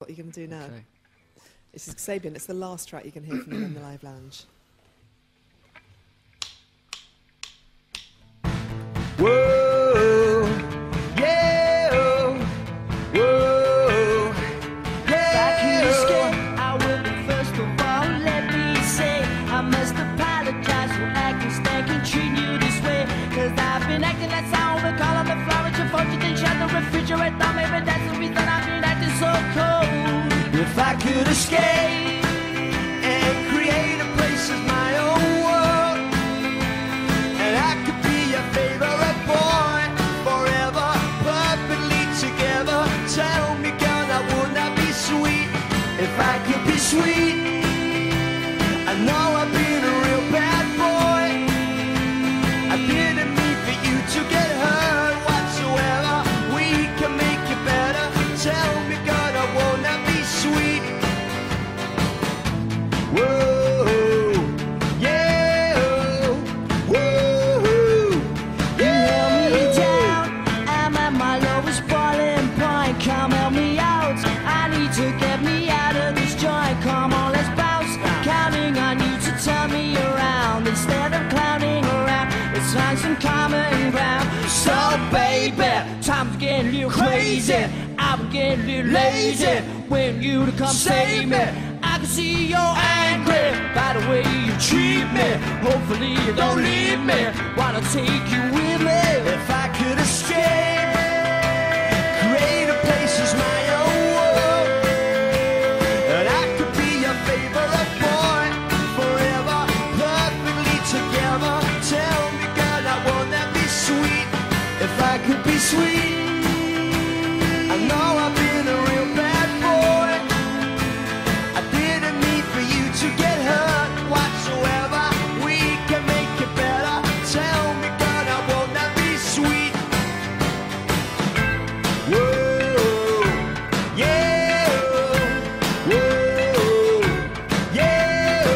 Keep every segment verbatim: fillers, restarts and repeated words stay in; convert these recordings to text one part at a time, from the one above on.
What are you going to do now? Okay. This is Sabian. It's the last track you can hear from them in the live lounge. Whoa, yeah, whoa, yeah. If I could escape, I would. First of all, let me say I must apologize for acting stank and treating you this way. Cause I've been acting like sound, but call on the floor at your phone, you didn't shut the refrigerator. Maybe that's the reason I've been acting so cold. If I could escape and create a place of my own world, and I could be your favorite boy forever, perfectly together. Tell me, girl, now wouldn't that be sweet? If I could be sweet, I know I've been a real bad boy. I didn't mean for you to get hurt whatsoever. We can make it better. Tell me, girl, now won't that be sweet? Whoa, yeah, whoa, You held me yeah. down, I'm at my lowest boiling point. Come help me out, I need to get me out of this joint. Come on, let's bounce, counting on you to turn me around. Instead of clowning around, let's find some common ground. So baby, time's getting a little crazy, I'm getting a little lazy. When you to come save me, I can see you're angry by the way you treat me. Hopefully you don't leave me, wanna take you with me. If I could escape, create a place as my own world, and I could be your favorite boy forever, perfectly together. Tell me, girl, now won't that be sweet? If I could be sweet, I know I've been a real bad boy. I didn't mean for you to get hurt whatsoever. We can make it better. Tell me, girl, now won't that be sweet? Whoa, yeah, whoa, yeah.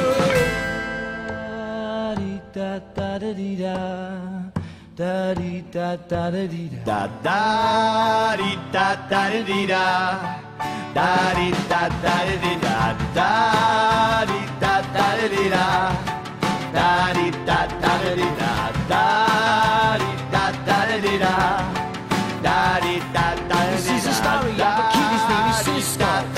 Da da da dee da, da dee da da da dee da. Da da dee da da da dee da, da dee da da da dee da, da dee da da da dee da, da dee da da da dee da, da dee da da da dee da, da dee da da da dee da. This is a story of a kid, his name is Cisco.